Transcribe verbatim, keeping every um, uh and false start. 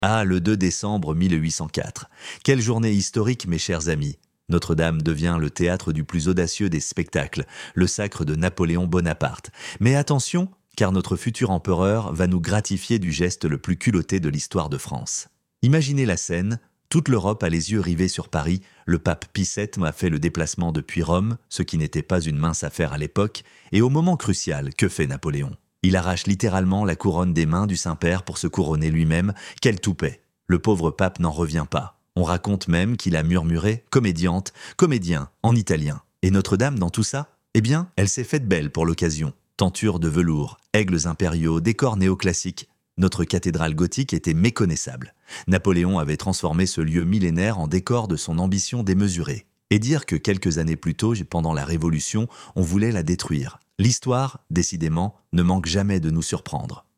Ah, le deux décembre mille huit cent quatre. Quelle journée historique, mes chers amis. Notre-Dame devient le théâtre du plus audacieux des spectacles, le sacre de Napoléon Bonaparte. Mais attention, car notre futur empereur va nous gratifier du geste le plus culotté de l'histoire de France. Imaginez la scène, toute l'Europe a les yeux rivés sur Paris, le pape Pie sept a fait le déplacement depuis Rome, ce qui n'était pas une mince affaire à l'époque, et au moment crucial, que fait Napoléon? Il arrache littéralement la couronne des mains du Saint-Père pour se couronner lui-même. Quel toupet! Le pauvre pape n'en revient pas. On raconte même qu'il a murmuré « comédiante »,« comédien » en italien. Et Notre-Dame dans tout ça? Eh bien, elle s'est faite belle pour l'occasion. Tenture de velours, aigles impériaux, décors néoclassiques. Notre cathédrale gothique était méconnaissable. Napoléon avait transformé ce lieu millénaire en décor de son ambition démesurée. Et dire que quelques années plus tôt, pendant la Révolution, on voulait la détruire. L'histoire, décidément, ne manque jamais de nous surprendre.